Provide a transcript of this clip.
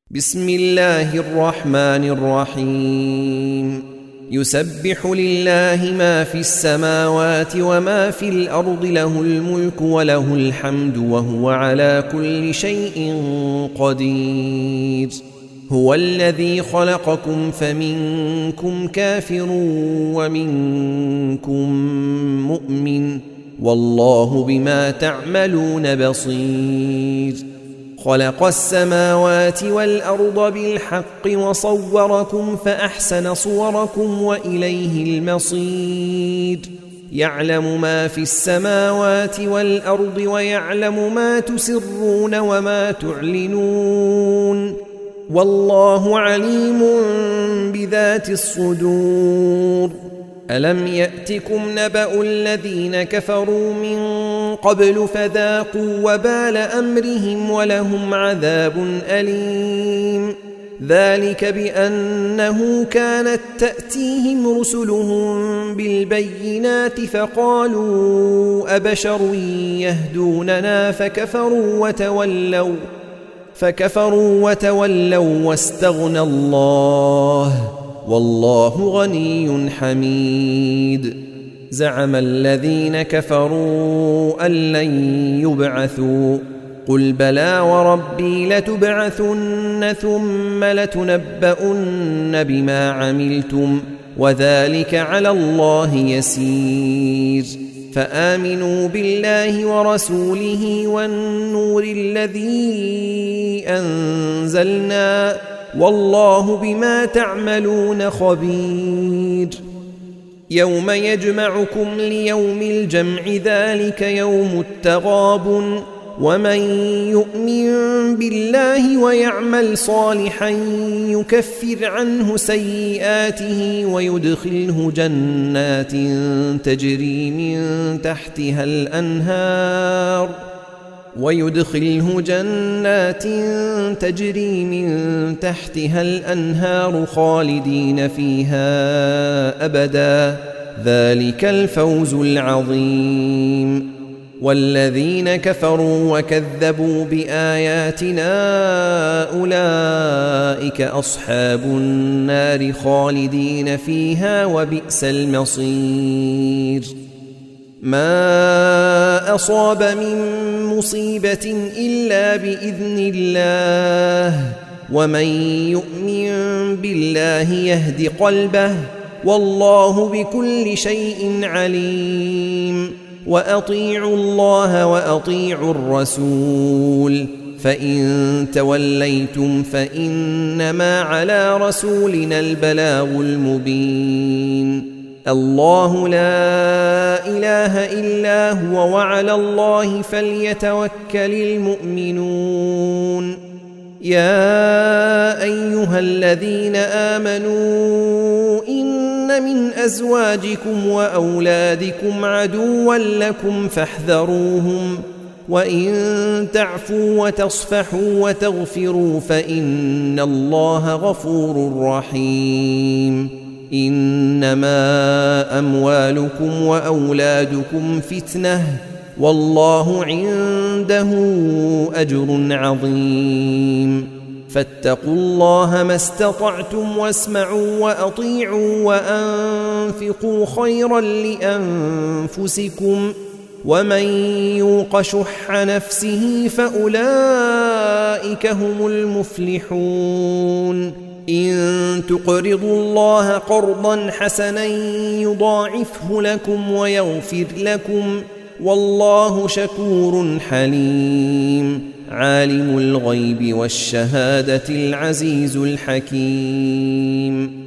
بسم الله الرحمن الرحيم يسبح لله ما في السماوات وما في الأرض له الملك وله الحمد وهو على كل شيء قدير هو الذي خلقكم فمنكم كافر ومنكم مؤمن والله بما تعملون بصير خلق السماوات والأرض بالحق وصوركم فأحسن صوركم وإليه المصير يعلم ما في السماوات والأرض ويعلم ما تسرون وما تعلنون والله عليم بذات الصدور ألم يأتكم نبأ الذين كفروا من قبل فذاقوا وبال أمرهم ولهم عذاب أليم ذلك بأنه كانت تأتيهم رسلهم بالبينات فقالوا أبشر يهدوننا فكفروا وتولوا واستغنى الله والله غني حميد زعم الذين كفروا أن لن يبعثوا قل بلى وربي لتبعثن ثم لتنبؤن بما عملتم وذلك على الله يسير فآمنوا بالله ورسوله والنور الذي أنزلنا والله بما تعملون خبير يوم يجمعكم ليوم الجمع ذلك يوم التغابن ومن يؤمن بالله ويعمل صالحا يكفر عنه سيئاته ويدخله جنات تجري من تحتها الأنهار خالدين فيها أبدا ذلك الفوز العظيم والذين كفروا وكذبوا بآياتنا أولئك أصحاب النار خالدين فيها وبئس المصير ما أصاب من مصيبة إلا بإذن الله ومن يؤمن بالله يهد قلبه والله بكل شيء عليم وأطيعوا الله وأطيعوا الرسول فإن توليتم فإنما على رسولنا البلاغ المبين الله لا إله إلا هو وعلى الله فليتوكل المؤمنون يا أيها الذين آمنوا إن من أزواجكم وأولادكم عدوا لكم فاحذروهم وإن تعفوا وتصفحوا وتغفروا فإن الله غفور رحيم إنما أموالكم وأولادكم فتنة والله عنده أجر عظيم فاتقوا الله ما استطعتم واسمعوا وأطيعوا وأنفقوا خيرا لأنفسكم ومن يوق شح نفسه فأولئك هم المفلحون إن تقرضوا الله قرضا حسنا يضاعفه لكم ويغفر لكم والله شكور حليم عالم الغيب والشهادة العزيز الحكيم